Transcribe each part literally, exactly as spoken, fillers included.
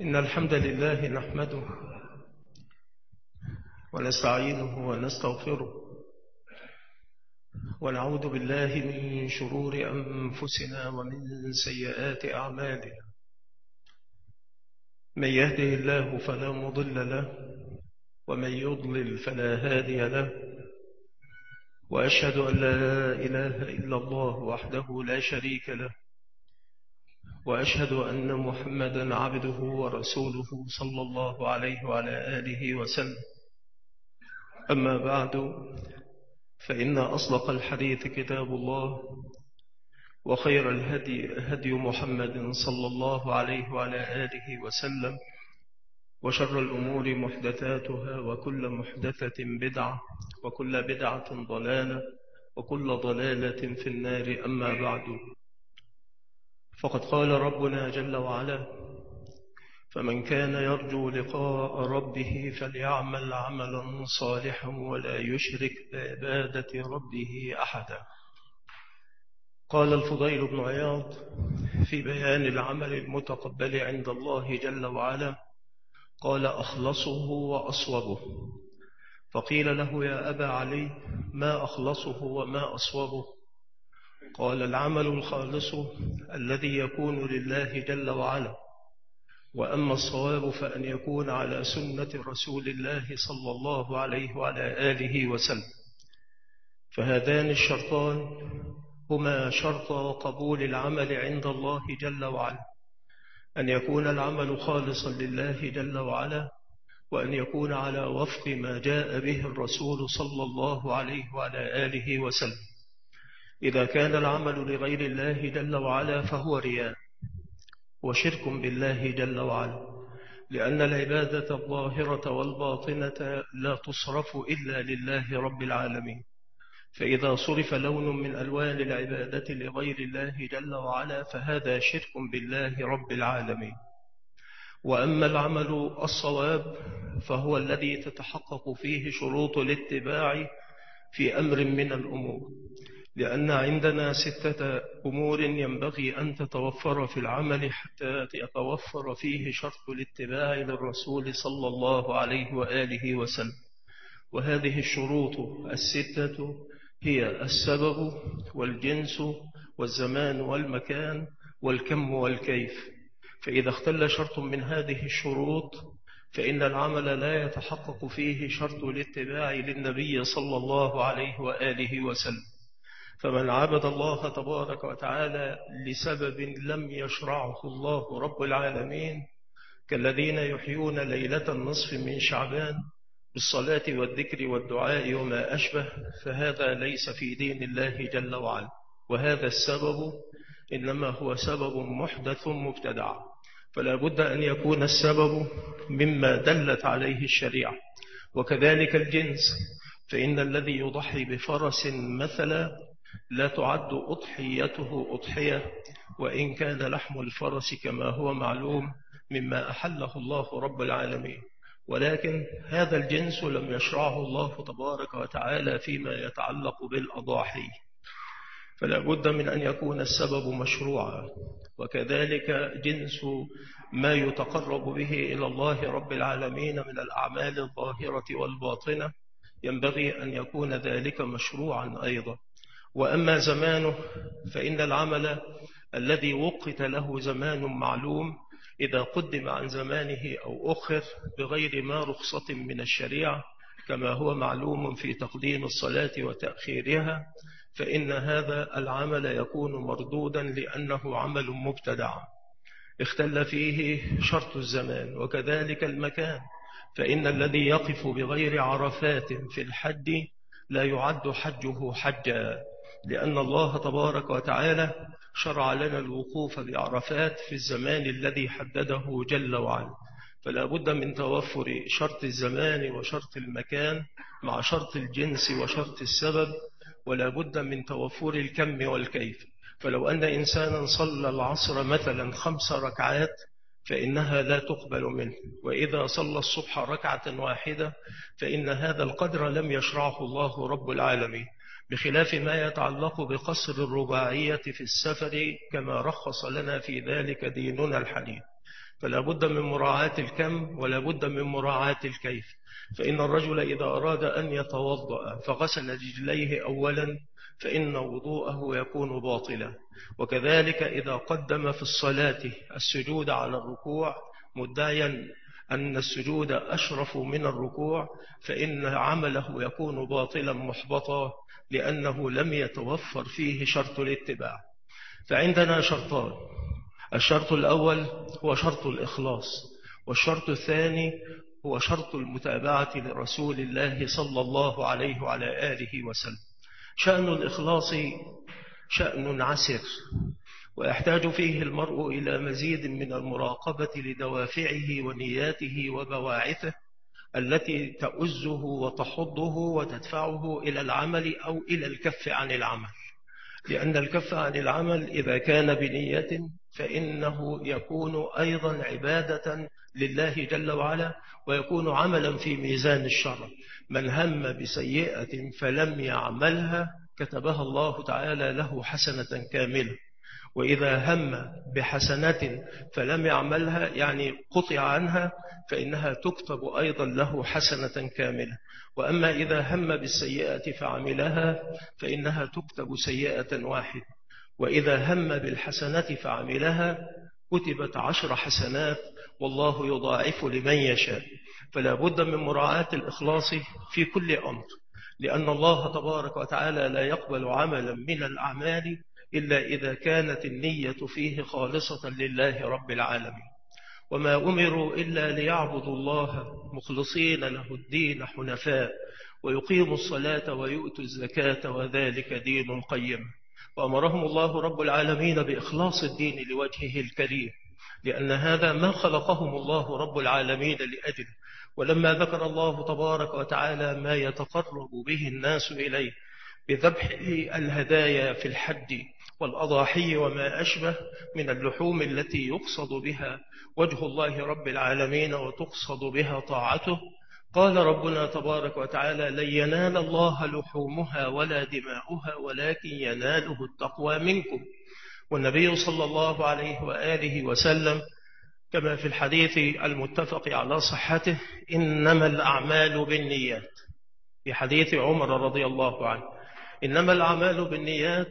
إن الحمد لله نحمده ونستعينه ونستغفره ونعوذ بالله من شرور أنفسنا ومن سيئات أعمالنا. من يهده الله فلا مضل له ومن يضلل فلا هادي له، وأشهد أن لا إله إلا الله وحده لا شريك له، وأشهد أن محمدا عبده ورسوله صلى الله عليه وعلى آله وسلم. أما بعد، فإن أصدق الحديث كتاب الله، وخير الهدي هدي محمد صلى الله عليه وعلى آله وسلم، وشر الأمور محدثاتها، وكل محدثة بدعة، وكل بدعة ضلالة، وكل ضلالة في النار. أما بعد، فقد قال ربنا جل وعلا: فمن كان يرجو لقاء ربه فليعمل عملا صالحا ولا يشرك بعبادة ربه أحدا. قال الفضيل بن عياض في بيان العمل المتقبل عند الله جل وعلا، قال: أخلصه وأصوبه. فقيل له: يا أبا علي، ما أخلصه وما أصوبه؟ قال: العمل الخالص الذي يكون لله جل وعلا، وأما الصواب فأن يكون على سنة رسول الله صلى الله عليه وعلى آله وسلم. فهذان الشرطان هما شرط قبول العمل عند الله جل وعلا: أن يكون العمل خالصا لله جل وعلا، وأن يكون على وفق ما جاء به الرسول صلى الله عليه وعلى آله وسلم. إذا كان العمل لغير الله جل وعلا فهو رياء وشرك بالله جل وعلا، لأن العبادة الظاهرة والباطنة لا تصرف إلا لله رب العالمين. فإذا صرف لون من ألوان العبادة لغير الله جل وعلا فهذا شرك بالله رب العالمين. وأما العمل الصواب فهو الذي تتحقق فيه شروط الاتباع في أمر من الأمور، لأن عندنا ستة أمور ينبغي أن تتوفر في العمل حتى يتوفر فيه شرط الاتباع للرسول صلى الله عليه وآله وسلم. وهذه الشروط الستة هي السبب والجنس والزمان والمكان والكم والكيف. فإذا اختل شرط من هذه الشروط فإن العمل لا يتحقق فيه شرط الاتباع للنبي صلى الله عليه وآله وسلم. فمن عبد الله تبارك وتعالى لسبب لم يشرعه الله رب العالمين، كالذين يحيون ليلة النصف من شعبان بالصلاة والذكر والدعاء وما أشبه، فهذا ليس في دين الله جل وعلا. وهذا السبب إنما هو سبب محدث مبتدع، فلا بد أن يكون السبب مما دلت عليه الشريعة. وكذلك الجنس، فإن الذي يضحي بفرس مثلا لا تعد أضحيته أضحية، وإن كان لحم الفرس كما هو معلوم مما أحله الله رب العالمين، ولكن هذا الجنس لم يشرعه الله تبارك وتعالى فيما يتعلق بالأضاحي، فلا بد من أن يكون السبب مشروعا. وكذلك جنس ما يتقرب به إلى الله رب العالمين من الأعمال الظاهرة والباطنة ينبغي أن يكون ذلك مشروعا أيضا. وأما زمانه فإن العمل الذي وقت له زمان معلوم إذا قدم عن زمانه أو أخر بغير ما رخصة من الشريعة، كما هو معلوم في تقديم الصلاة وتأخيرها، فإن هذا العمل يكون مردودا لأنه عمل مبتدع اختل فيه شرط الزمان. وكذلك المكان، فإن الذي يقف بغير عرفات في الحج لا يعد حجه حجا، لأن الله تبارك وتعالى شرع لنا الوقوف بعرفات في الزمان الذي حدده جل وعلا. فلا بد من توفر شرط الزمان وشرط المكان مع شرط الجنس وشرط السبب، ولا بد من توفر الكم والكيف. فلو أن إنسانا صلى العصر مثلا خمس ركعات فإنها لا تقبل منه، وإذا صلى الصبح ركعة واحدة فإن هذا القدر لم يشرعه الله رب العالمين، بخلاف ما يتعلق بقصر الرباعية في السفر كما رخص لنا في ذلك ديننا الحنيف. فلا بد من مراعاة الكم ولا بد من مراعاة الكيف. فإن الرجل إذا أراد أن يتوضأ فغسل رجليه أولا فإن وضوءه يكون باطلا، وكذلك إذا قدم في الصلاة السجود على الركوع مدعيا أن السجود أشرف من الركوع فإن عمله يكون باطلا محبطا، لأنه لم يتوفر فيه شرط الاتباع. فعندنا شرطان: الشرط الأول هو شرط الإخلاص، والشرط الثاني هو شرط المتابعة لرسول الله صلى الله عليه وعلى آله وسلم. شأن الإخلاص شأن عسر، ويحتاج فيه المرء إلى مزيد من المراقبة لدوافعه ونياته وبواعثه التي تؤزه وتحضه وتدفعه إلى العمل أو إلى الكف عن العمل. لأن الكف عن العمل إذا كان بنية فإنه يكون أيضا عبادة لله جل وعلا، ويكون عملا في ميزان الشرع. من هم بسيئة فلم يعملها كتبها الله تعالى له حسنة كاملة، وإذا هم بحسنة فلم يعملها يعني قطع عنها فإنها تكتب أيضا له حسنة كاملة. وأما إذا هم بالسيئة فعملها فإنها تكتب سيئة واحدة، وإذا هم بالحسنة فعملها كتبت عشر حسنات، والله يضاعف لمن يشاء. فلا بد من مراعاة الإخلاص في كل أمر، لأن الله تبارك وتعالى لا يقبل عملا من الأعمال إلا إذا كانت النية فيه خالصة لله رب العالمين. وما أمروا إلا ليعبدوا الله مخلصين له الدين حنفاء ويقيموا الصلاة ويؤتوا الزكاة وذلك دين القيم. وأمرهم الله رب العالمين بإخلاص الدين لوجهه الكريم، لأن هذا ما خلقهم الله رب العالمين لأجله. ولما ذكر الله تبارك وتعالى ما يتقرب به الناس إليه بذبح الهدايا في الحج والأضاحي وما أشبه من اللحوم التي يقصد بها وجه الله رب العالمين وتقصد بها طاعته، قال ربنا تبارك وتعالى: لن ينال الله لحومها ولا دماؤها ولكن يناله التقوى منكم. والنبي صلى الله عليه وآله وسلم كما في الحديث المتفق على صحته: إنما الأعمال بالنيات. في حديث عمر رضي الله عنه: إنما الأعمال بالنيات.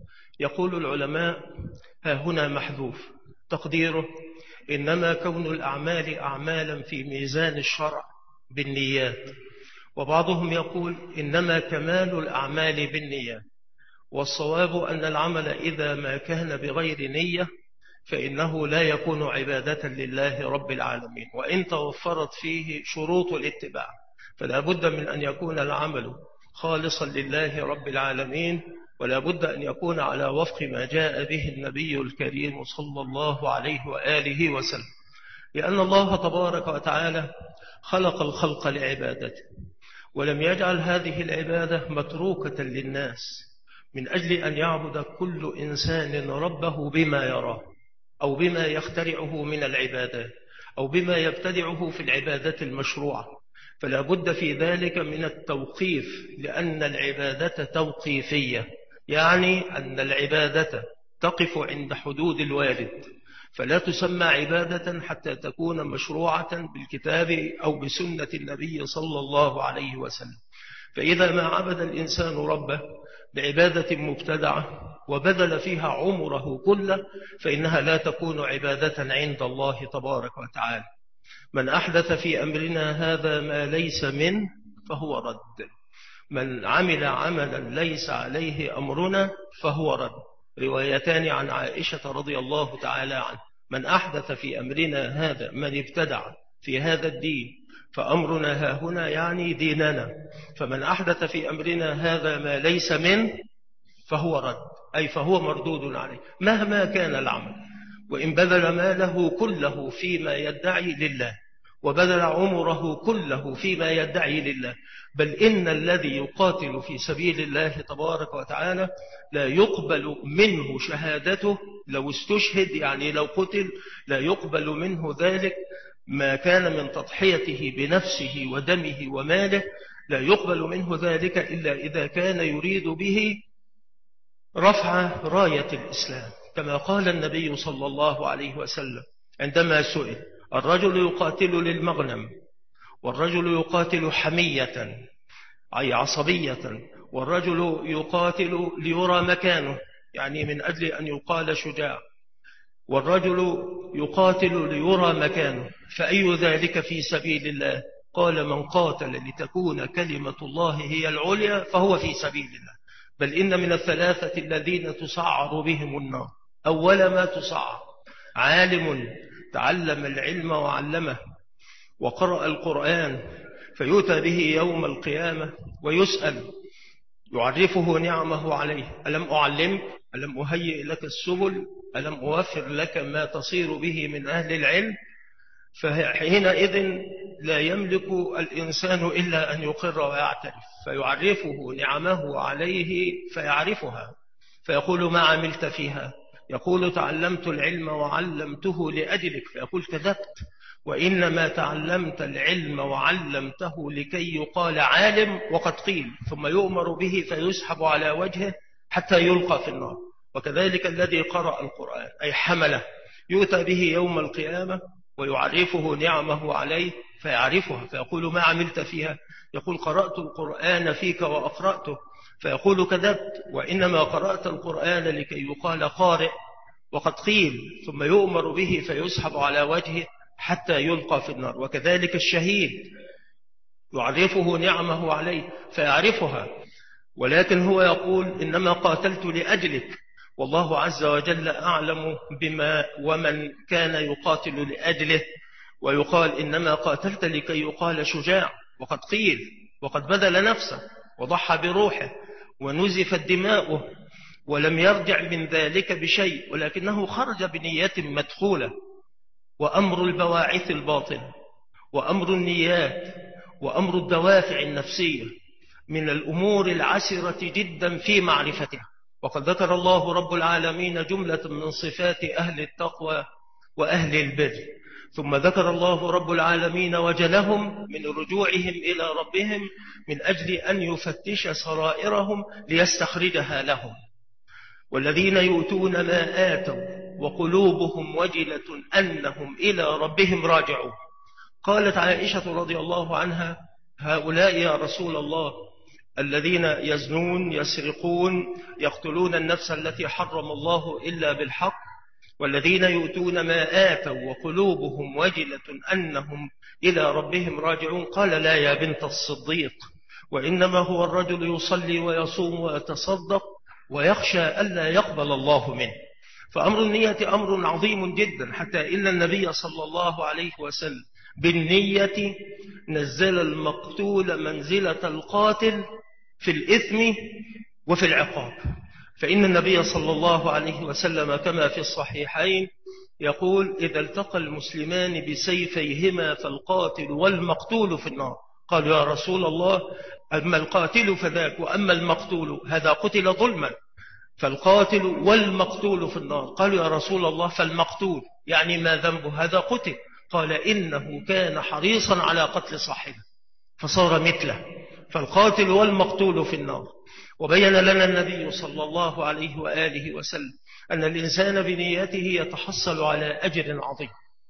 يقول العلماء: ها هنا محذوف تقديره إنما كون الأعمال أعمالا في ميزان الشرع بالنيات. وبعضهم يقول إنما كمال الأعمال بالنيات. والصواب أن العمل إذا ما كان بغير نية فإنه لا يكون عبادة لله رب العالمين، وإن توفرت فيه شروط الاتباع. فلا بد من أن يكون العمل خالصا لله رب العالمين، ولا بد أن يكون على وفق ما جاء به النبي الكريم صلى الله عليه وآله وسلم، لأن الله تبارك وتعالى خلق الخلق لعبادته، ولم يجعل هذه العبادة متروكة للناس من أجل أن يعبد كل إنسان ربه بما يراه أو بما يخترعه من العبادات أو بما يبتدعه في العبادة المشروعة. فلا بد في ذلك من التوقيف، لأن العبادة توقيفية، يعني أن العبادة تقف عند حدود الوارد، فلا تسمى عبادة حتى تكون مشروعة بالكتاب أو بسنة النبي صلى الله عليه وسلم. فإذا ما عبد الإنسان ربه بعبادة مبتدعة وبذل فيها عمره كله فإنها لا تكون عبادة عند الله تبارك وتعالى. من أحدث في أمرنا هذا ما ليس منه فهو رد، من عمل عملا ليس عليه أمرنا فهو رد. روايتان عن عائشة رضي الله تعالى عنه: من أحدث في أمرنا هذا، من ابتدع في هذا الدين فأمرنا ها هنا يعني ديننا، فمن أحدث في أمرنا هذا ما ليس منه فهو رد، أي فهو مردود عليه مهما كان العمل، وإن بذل ماله كله فيما يدعي لله وبذل عمره كله فيما يدعي لله. بل إن الذي يقاتل في سبيل الله تبارك وتعالى لا يقبل منه شهادته لو استشهد، يعني لو قتل لا يقبل منه ذلك ما كان من تضحيته بنفسه ودمه وماله، لا يقبل منه ذلك إلا إذا كان يريد به رفع راية الإسلام، كما قال النبي صلى الله عليه وسلم عندما سئل: الرجل يقاتل للمغنم، والرجل يقاتل حمية أي عصبية، والرجل يقاتل ليرى مكانه يعني من أجل أن يقال شجاع، والرجل يقاتل ليرى مكانه، فأي ذلك في سبيل الله؟ قال: من قاتل لتكون كلمة الله هي العليا فهو في سبيل الله. بل إن من الثلاثة الذين تسعر بهم النار: أول ما تسعر عالم تعلم العلم وعلمه وقرأ القرآن فيؤتى به يوم القيامة ويسأل يعرفه نعمه عليه: ألم أعلمك؟ ألم أهيئ لك السبل؟ ألم أوفر لك ما تصير به من أهل العلم؟ فحينئذ لا يملك الإنسان إلا أن يقر ويعترف، فيعرفه نعمه عليه فيعرفها، فيقول: ما عملت فيها؟ يقول: تعلمت العلم وعلمته لأجلك، فيقول: كذبت، وإنما تعلمت العلم وعلمته لكي يقال عالم وقد قيل، ثم يؤمر به فيسحب على وجهه حتى يلقى في النار. وكذلك الذي قرأ القرآن أي حمله يؤتى به يوم القيامة ويعرفه نعمه عليه فيعرفها، فيقول: ما عملت فيها؟ يقول: قرأت القرآن فيك وأقرأته، فيقول: كذبت، وإنما قرأت القرآن لكي يقال قارئ وقد قيل، ثم يؤمر به فيسحب على وجهه حتى يلقى في النار. وكذلك الشهيد يعرفه نعمه عليه فيعرفها، ولكن هو يقول: إنما قاتلت لأجلك، والله عز وجل أعلم بما ومن كان يقاتل لأجله، ويقال: إنما قاتلت لكي يقال شجاع وقد قيل، وقد بذل نفسه وضحى بروحه ونزفت دماؤه ولم يرجع من ذلك بشيء، ولكنه خرج بنية مدخولة. وأمر البواعث الباطنة وأمر النيات وأمر الدوافع النفسية من الأمور العسرة جدا في معرفتها. وقد ذكر الله رب العالمين جملة من صفات أهل التقوى وأهل البر، ثم ذكر الله رب العالمين وجلهم من رجوعهم إلى ربهم من أجل أن يفتش سرائرهم ليستخرجها لهم. والذين يؤتون ما آتوا وقلوبهم وجلة أنهم إلى ربهم راجعون. قالت عائشة رضي الله عنها: هؤلاء يا رسول الله الذين يزنون يسرقون يقتلون النفس التي حرم الله إلا بالحق، والذين يؤتون ما آتوا وقلوبهم وجلة أنهم إلى ربهم راجعون. قال: لا يا بنت الصديق، وإنما هو الرجل يصلي ويصوم ويتصدق ويخشى ألا يقبل الله منه. فأمر النية أمر عظيم جدا، حتى إن النبي صلى الله عليه وسلم بالنية نزل المقتول منزلة القاتل في الإثم وفي العقاب. فإن النبي صلى الله عليه وسلم كما في الصحيحين يقول: إذا التقى المسلمان بسيفيهما فالقاتل والمقتول في النار. قالوا: يا رسول الله، أما القاتل فذاك، وأما المقتول هذا قتل ظلما، فالقاتل والمقتول في النار. قالوا: يا رسول الله، فالمقتول يعني ما ذنبه؟ هذا قتل. قال: إنه كان حريصا على قتل صاحبه فصار مثله، فالقاتل والمقتول في النار. وبين لنا النبي صلى الله عليه وآله وسلم أن الإنسان بنيته يتحصل على أجر عظيم.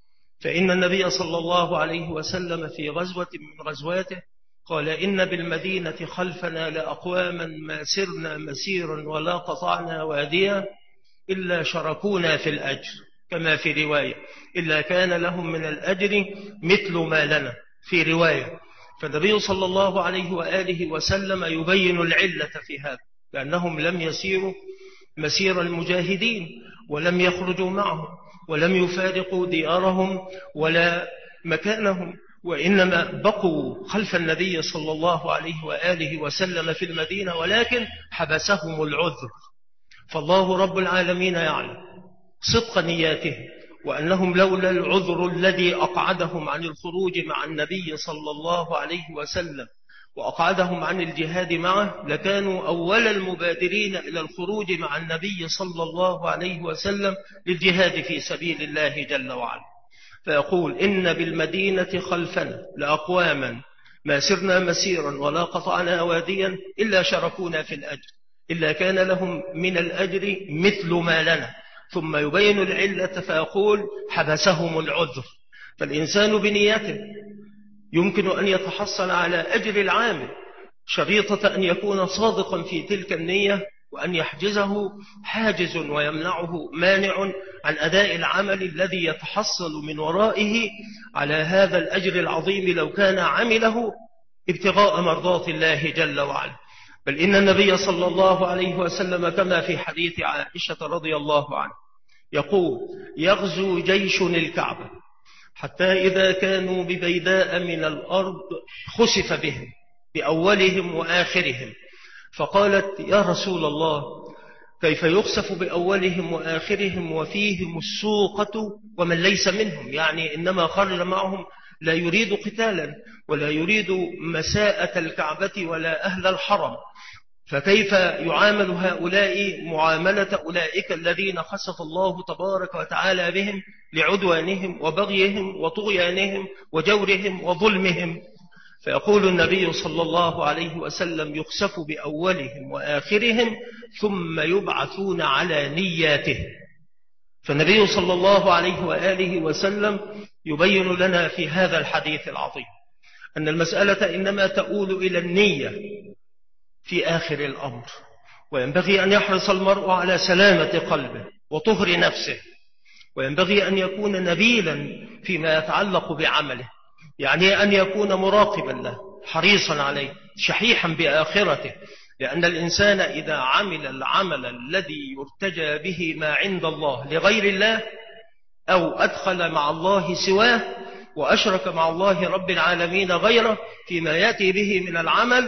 فإن النبي صلى الله عليه وسلم في غزوة من غزواته قال: إن بالمدينة خلفنا لأقواما ما سرنا مسيرا ولا قطعنا واديا إلا شركونا في الأجر، كما في رواية: إلا كان لهم من الأجر مثل ما لنا، في رواية. فالنبي صلى الله عليه وآله وسلم يبين العلة في هذا، لأنهم لم يسيروا مسير المجاهدين ولم يخرجوا معهم ولم يفارقوا ديارهم ولا مكانهم، وإنما بقوا خلف النبي صلى الله عليه وآله وسلم في المدينة، ولكن حبسهم العذر. فالله رب العالمين يعلم صدق نياتهم، وأنهم لولا العذر الذي أقعدهم عن الخروج مع النبي صلى الله عليه وسلم وأقعدهم عن الجهاد معه لكانوا أول المبادرين إلى الخروج مع النبي صلى الله عليه وسلم للجهاد في سبيل الله جل وعلا. فيقول: إن بالمدينة خلفنا لأقواما ما سرنا مسيرا ولا قطعنا واديا إلا شركونا في الأجر، إلا كان لهم من الأجر مثل ما لنا. ثم يبين العلة فيقول حبسهم العذر. فالإنسان بنيته يمكن أن يتحصل على أجر العامل، شريطة أن يكون صادقا في تلك النية، وأن يحجزه حاجز ويمنعه مانع عن أداء العمل الذي يتحصل من ورائه على هذا الأجر العظيم لو كان عمله ابتغاء مرضات الله جل وعلا. بل إن النبي صلى الله عليه وسلم كما في حديث عائشة رضي الله عنه يقول يغزو جيش الكعبة حتى إذا كانوا ببيداء من الأرض خسف بهم بأولهم وآخرهم، فقالت يا رسول الله كيف يخسف بأولهم وآخرهم وفيهم السوقة ومن ليس منهم، يعني إنما خرج معهم لا يريد قتالا ولا يريد مساءة الكعبة ولا أهل الحرم، فكيف يعامل هؤلاء معاملة أولئك الذين خسف الله تبارك وتعالى بهم لعدوانهم وبغيهم وطغيانهم وجورهم وظلمهم؟ فيقول النبي صلى الله عليه وسلم يخسف بأولهم وآخرهم ثم يبعثون على نياتهم. فالنبي صلى الله عليه وآله وسلم يبين لنا في هذا الحديث العظيم أن المسألة إنما تؤول إلى النية في آخر الأمر، وينبغي أن يحرص المرء على سلامة قلبه وطهر نفسه، وينبغي أن يكون نبيلا فيما يتعلق بعمله، يعني أن يكون مراقبا له حريصا عليه شحيحا بآخرته، لأن الإنسان إذا عمل العمل الذي يرتجى به ما عند الله لغير الله أو أدخل مع الله سواه وأشرك مع الله رب العالمين غيره فيما يأتي به من العمل،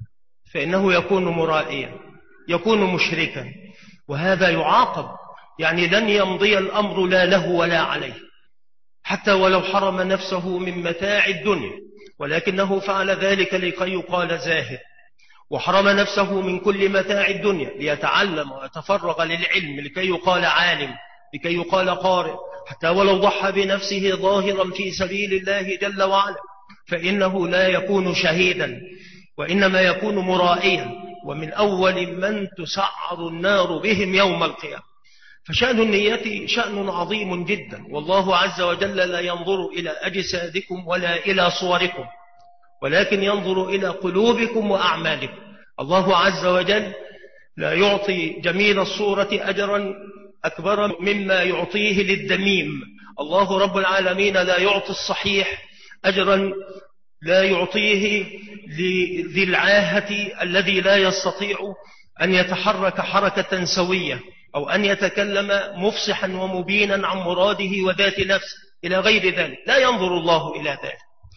فإنه يكون مرائيا يكون مشركا، وهذا يعاقب، يعني لن يمضي الأمر لا له ولا عليه حتى ولو حرم نفسه من متاع الدنيا، ولكنه فعل ذلك لكي يقال زاهد، وحرم نفسه من كل متاع الدنيا ليتعلم ويتفرغ للعلم لكي يقال عالم، لكي يقال قارئ، حتى ولو ضحى بنفسه ظاهرا في سبيل الله جل وعلا، فإنه لا يكون شهيدا وإنما يكون مرائيا، ومن أول من تسعر النار بهم يوم القيامة. فشأن النية شأن عظيم جدا، والله عز وجل لا ينظر إلى أجسادكم ولا إلى صوركم، ولكن ينظر إلى قلوبكم وأعمالكم. الله عز وجل لا يعطي جميل الصورة أجرا أكبر مما يعطيه للدميم. الله رب العالمين لا يعطي الصحيح أجرا لا يعطيه لذي العاهة الذي لا يستطيع أن يتحرك حركة سوية أو أن يتكلم مفصحا ومبينا عن مراده وذات نفسه إلى غير ذلك، لا ينظر الله إلى ذلك.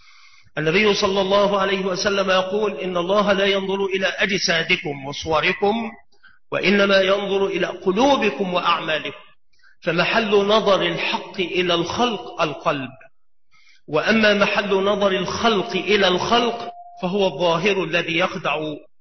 النبي صلى الله عليه وسلم يقول إن الله لا ينظر إلى أجسادكم وصوركم وإنما ينظر إلى قلوبكم وأعمالكم. فمحل نظر الحق إلى الخلق القلب، وأما محل نظر الخلق إلى الخلق فهو الظاهر الذي يخدع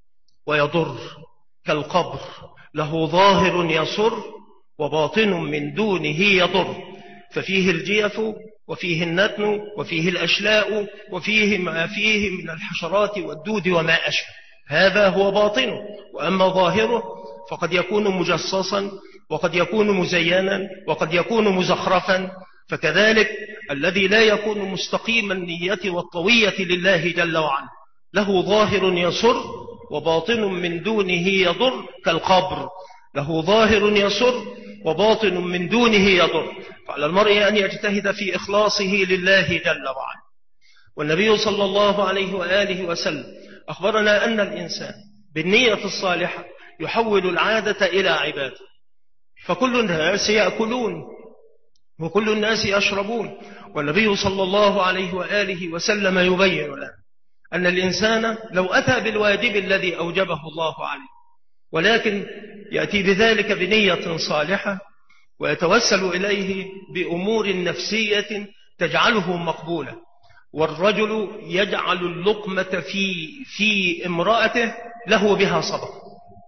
ويضر، كالقبر له ظاهر يسر وباطن من دونه يضر، ففيه الجيف وفيه النتن وفيه الأشلاء وفيه ما فيه من الحشرات والدود وما أشبه، هذا هو باطنه. وأما ظاهره فقد يكون مجصصا وقد يكون مزينا وقد يكون مزخرفا. فكذلك الذي لا يكون مستقيم النية والطوية لله جل وعلا له ظاهر يسر وباطن من دونه يضر، كالقبر له ظاهر يسر وباطن من دونه يضر. فعلى المرء أن يجتهد في إخلاصه لله جل وعلا. والنبي صلى الله عليه وآله وسلم أخبرنا أن الإنسان بالنية الصالحة يحول العادة إلى عبادة، فكل الناس يأكلون وكل الناس يشربون، والنبي صلى الله عليه وآله وسلم يبين لنا أن الإنسان لو أتى بالواجب الذي أوجبه الله عليه ولكن يأتي بذلك بنية صالحة ويتوسل إليه بأمور نفسية تجعله مقبولة، والرجل يجعل اللقمة في في امرأته له بها صدقة.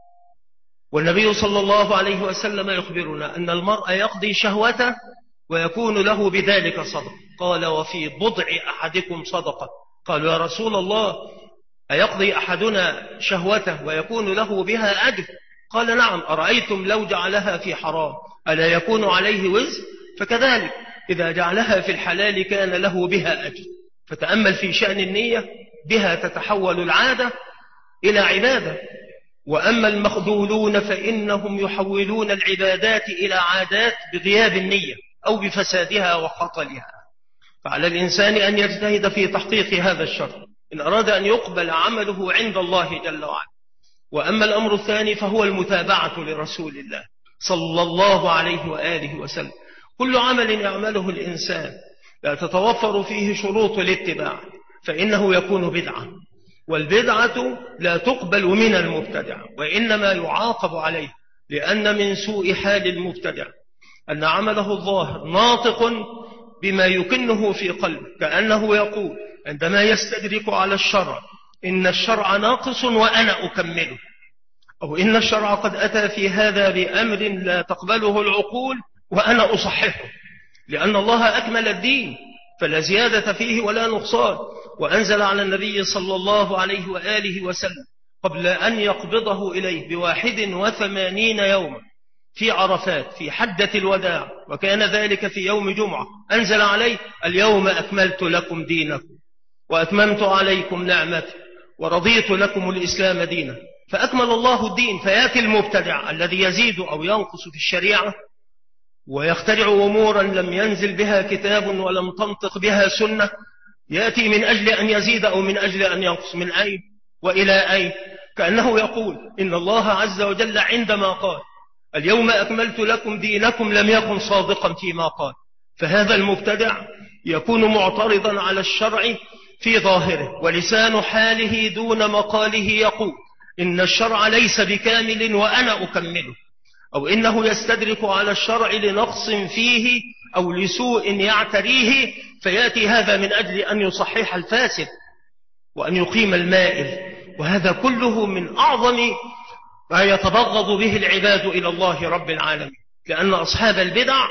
والنبي صلى الله عليه وسلم يخبرنا أن المرء يقضي شهوته ويكون له بذلك صدقة. قال وفي بضع أحدكم صدقة. قالوا يا رسول الله أيقضي أحدنا شهوته ويكون له بها أجر؟ قال نعم، أرأيتم لو جعلها في حرام ألا يكون عليه وزر؟ فكذلك إذا جعلها في الحلال كان له بها أجر. فتأمل في شأن النية، بها تتحول العادة إلى عبادة. وأما المخذولون فإنهم يحولون العبادات إلى عادات بغياب النية أو بفسادها وخطلها. فعلى الإنسان أن يجتهد في تحقيق هذا الشرط إن أراد أن يقبل عمله عند الله جل وعلا. وأما الأمر الثاني فهو المتابعة لرسول الله صلى الله عليه وآله وسلم. كل عمل يعمله الإنسان لا تتوفر فيه شروط الاتباع فإنه يكون بدعة، والبدعة لا تقبل من المبتدع وإنما يعاقب عليه، لأن من سوء حال المبتدع أن عمله الظاهر ناطق بما يكنه في قلبه، كأنه يقول عندما يستدرك على الشرع إن الشرع ناقص وأنا أكمله، أو إن الشرع قد أتى في هذا بأمر لا تقبله العقول وأنا أصححه، لأن الله أكمل الدين فلا زيادة فيه ولا نقصان، وأنزل على النبي صلى الله عليه وآله وسلم قبل أن يقبضه إليه بواحد وثمانين يوما في عرفات في حجة الوداع، وكان ذلك في يوم جمعة، أنزل عليه اليوم أكملت لكم دينكم وأتممت عليكم نعمتي ورضيت لكم الإسلام دينا. فأكمل الله الدين، فيأتي المبتدع الذي يزيد أو ينقص في الشريعة ويخترع أمورا لم ينزل بها كتاب ولم تنطق بها سنة، يأتي من أجل أن يزيد أو من أجل أن ينقص. من أين وإلى أين؟ كأنه يقول إن الله عز وجل عندما قال اليوم أكملت لكم دينكم لم يكن صادقا فيما قال. فهذا المبتدع يكون معترضا على الشرع في ظاهره، ولسان حاله دون مقاله يقول إن الشرع ليس بكامل وأنا أكمله، أو إنه يستدرك على الشرع لنقص فيه أو لسوء يعتريه، فيأتي هذا من أجل أن يصحح الفاسد وأن يقيم المائل. وهذا كله من أعظم ما يتبغض به العباد إلى الله رب العالمين، لأن أصحاب البدع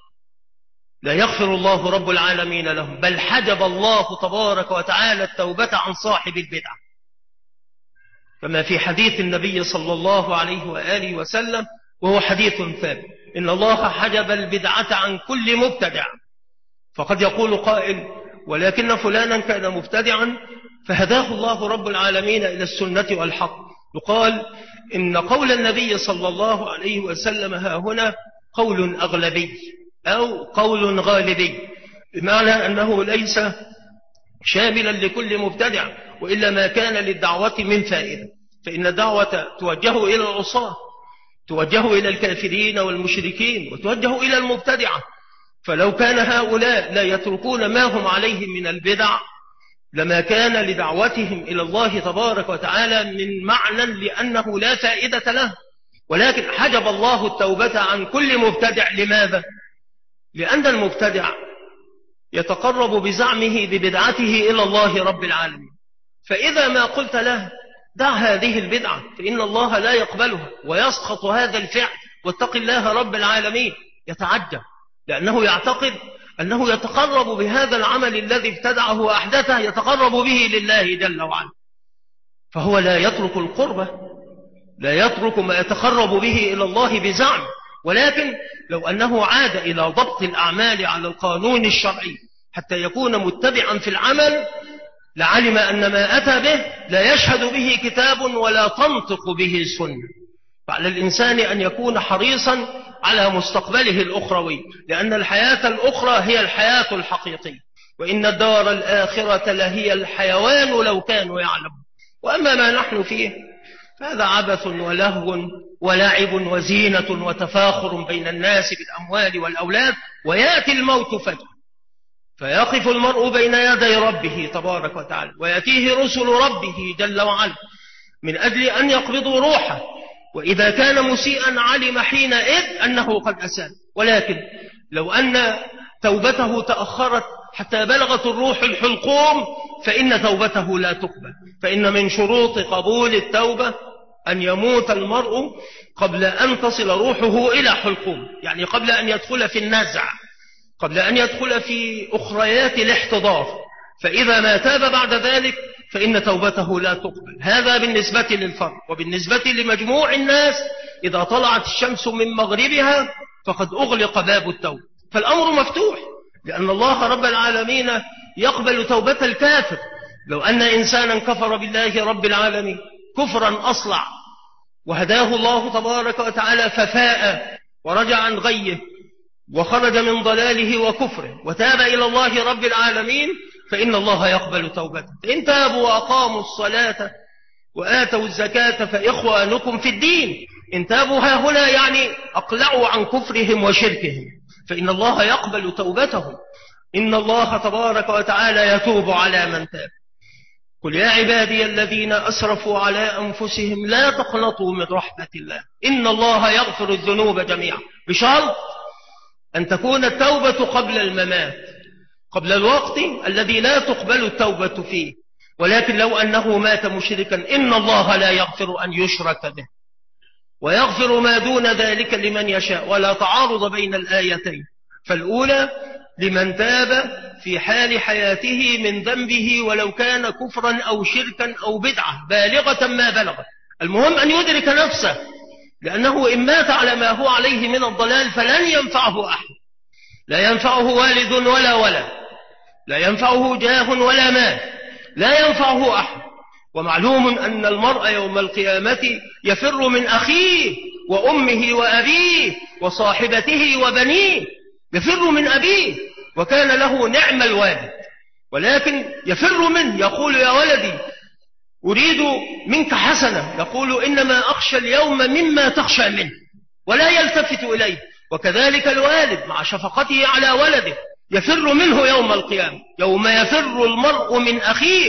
لا يغفر الله رب العالمين لهم، بل حجب الله تبارك وتعالى التوبة عن صاحب البدع، كما في حديث النبي صلى الله عليه وآله وسلم وهو حديث ثابت إن الله حجب البدعة عن كل مبتدع. فقد يقول قائل ولكن فلانا كان مبتدعا فهداه الله رب العالمين إلى السنة والحق. يقال إن قول النبي صلى الله عليه وسلم ها هنا قول أغلبي أو قول غالبي، بمعنى أنه ليس شاملا لكل مبتدع، وإلا ما كان للدعوة من فائدة. فإن الدعوة توجه إلى العصاة، توجه إلى الكافرين والمشركين، وتوجه إلى المبتدعة. فلو كان هؤلاء لا يتركون ما هم عليه من البدع لما كان لدعوتهم إلى الله تبارك وتعالى من معنى، لأنه لا فائدة له. ولكن حجب الله التوبة عن كل مبتدع. لماذا؟ لأن المبتدع يتقرب بزعمه ببدعته إلى الله رب العالمين، فإذا ما قلت له دع هذه البدعة فإن الله لا يقبلها ويسخط هذا الفعل واتق الله رب العالمين، يتعجب، لأنه يعتقد أنه يتقرب بهذا العمل الذي ابتدعه وأحدثه، يتقرب به لله جل وعلا. فهو لا يترك القربة، لا يترك ما يتقرب به إلى الله بزعم. ولكن لو أنه عاد إلى ضبط الأعمال على القانون الشرعي حتى يكون متبعا في العمل لعلم أن ما أتى به لا يشهد به كتاب ولا تنطق به سنة. فعلى الإنسان أن يكون حريصا على مستقبله الأخروي، لأن الحياة الأخرى هي الحياة الحقيقية، وإن الدار الآخرة لهي الحيوان لو كانوا يعلمون. وأما ما نحن فيه فهذا عبث ولهو ولعب وزينة وتفاخر بين الناس بالأموال والأولاد، ويأتي الموت فجأة فيقف المرء بين يدي ربه تبارك وتعالى، ويأتيه رسل ربه جل وعلا من أجل أن يقبضوا روحه، وإذا كان مسيئا علم حينئذ أنه قد أساء. ولكن لو أن توبته تأخرت حتى بلغت الروح الحلقوم فإن توبته لا تقبل. فإن من شروط قبول التوبة أن يموت المرء قبل أن تصل روحه إلى حلقوم، يعني قبل أن يدخل في النزع، قبل أن يدخل في أخريات الاحتضار. فإذا ما تاب بعد ذلك فإن توبته لا تقبل. هذا بالنسبة للفرد. وبالنسبة لمجموع الناس إذا طلعت الشمس من مغربها فقد أغلق باب التوبة. فالأمر مفتوح، لأن الله رب العالمين يقبل توبة الكافر. لو أن إنسانا كفر بالله رب العالمين كفرا أصلع وهداه الله تبارك وتعالى ففاء ورجع عن غيه وخرج من ضلاله وكفره وتاب إلى الله رب العالمين، فإن الله يقبل توبته. إن تابوا وأقاموا الصلاة وآتوا الزكاة فإخوانكم في الدين. إن تابوا ها هنا يعني أقلعوا عن كفرهم وشركهم، فإن الله يقبل توبتهم. إن الله تبارك وتعالى يتوب على من تاب. قل يا عبادي الذين أسرفوا على أنفسهم لا تقنطوا من رحمة الله إن الله يغفر الذنوب جميعا، بشرط أن تكون التوبة قبل الممات، قبل الوقت الذي لا تقبل التوبة فيه. ولكن لو أنه مات مشركا إن الله لا يغفر أن يشرك به، ويغفر ما دون ذلك لمن يشاء. ولا تعارض بين الآيتين، فالأولى لمن تاب في حال حياته من ذنبه ولو كان كفرا أو شركا أو بدعة بالغة ما بلغت، المهم أن يدرك نفسه، لأنه إن مات على ما هو عليه من الضلال فلن ينفعه أحد، لا ينفعه والد ولا ولد، لا ينفعه جاه ولا مال، لا ينفعه أحد. ومعلوم أن المرء يوم القيامة يفر من أخيه وأمه وأبيه وصاحبته وبنيه، يفر من أبيه وكان له نعم الوالد، ولكن يفر منه، يقول يا ولدي أريد منك حسنة، يقول إنما أخشى اليوم مما تخشى منه، ولا يلتفت إليه. وكذلك الوالد مع شفقته على ولده يفر منه يوم القيامة، يوم يفر المرء من أخيه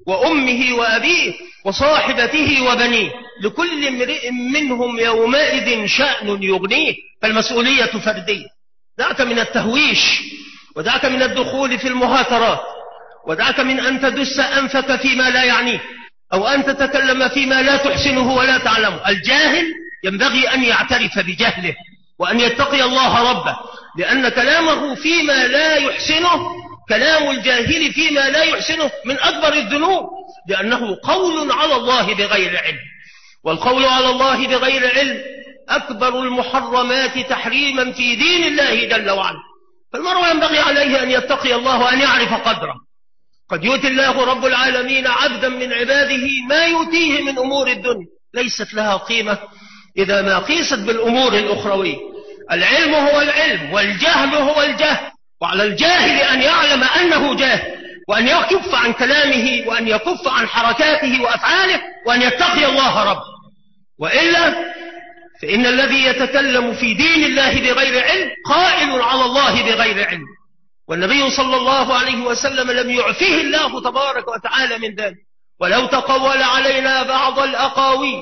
وأمه وأبيه وصاحبته وبنيه، لكل امرئ منهم يومئذ شأن يغنيه. فالمسؤولية فردية. دعك من التهويش، ودعك من الدخول في المهاترات، ودعك من أن تدس أنفك فيما لا يعنيه، أو أن تتكلم فيما لا تحسنه ولا تعلمه. الجاهل ينبغي أن يعترف بجهله وأن يتقي الله ربه، لأن كلامه فيما لا يحسنه، كلام الجاهل فيما لا يحسنه من أكبر الذنوب، لأنه قول على الله بغير علم، والقول على الله بغير علم أكبر المحرمات تحريما في دين الله جل وعلا. فالمرء ينبغي عليه أن يتقي الله وأن يعرف قدره. قد يؤتي الله رب العالمين عبدا من عباده ما يؤتيه من أمور الدنيا ليست لها قيمة إذا ما قيست بالأمور الأخروية. العلم هو العلم والجهل هو الجهل، وعلى الجاهل أن يعلم أنه جاهل، وأن يكف عن كلامه، وأن يكف عن حركاته وأفعاله، وأن يتقي الله رب. وإلا فإن الذي يتكلم في دين الله بغير علم قائل على الله بغير علم. والنبي صلى الله عليه وسلم لم يعفه الله تبارك وتعالى من ذلك. ولو تقول علينا بعض الأقاويل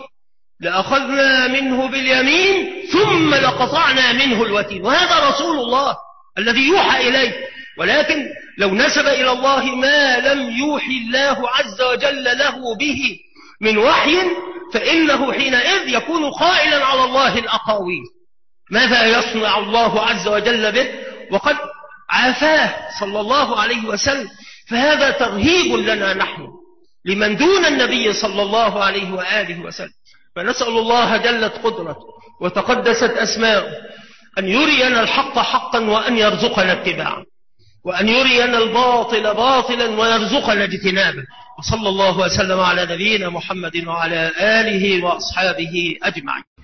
لأخذنا منه باليمين ثم لقطعنا منه الوتين. وهذا رسول الله الذي يوحى إليه، ولكن لو نسب إلى الله ما لم يوحي الله عز وجل له به من وحي فإنه حينئذ يكون قائلا على الله الأقاويل. ماذا يصنع الله عز وجل به وقد عافاه صلى الله عليه وسلم؟ فهذا ترهيب لنا نحن لمن دون النبي صلى الله عليه وآله وسلم. فنسأل الله جلت قدرته وتقدست أسماؤه أن يرينا الحق حقا وأن يرزقنا اتباعه، وأن يرينا الباطل باطلا ويرزقنا اجتنابه. وصلى الله وسلم على نبينا محمد وعلى آله وأصحابه أجمعين.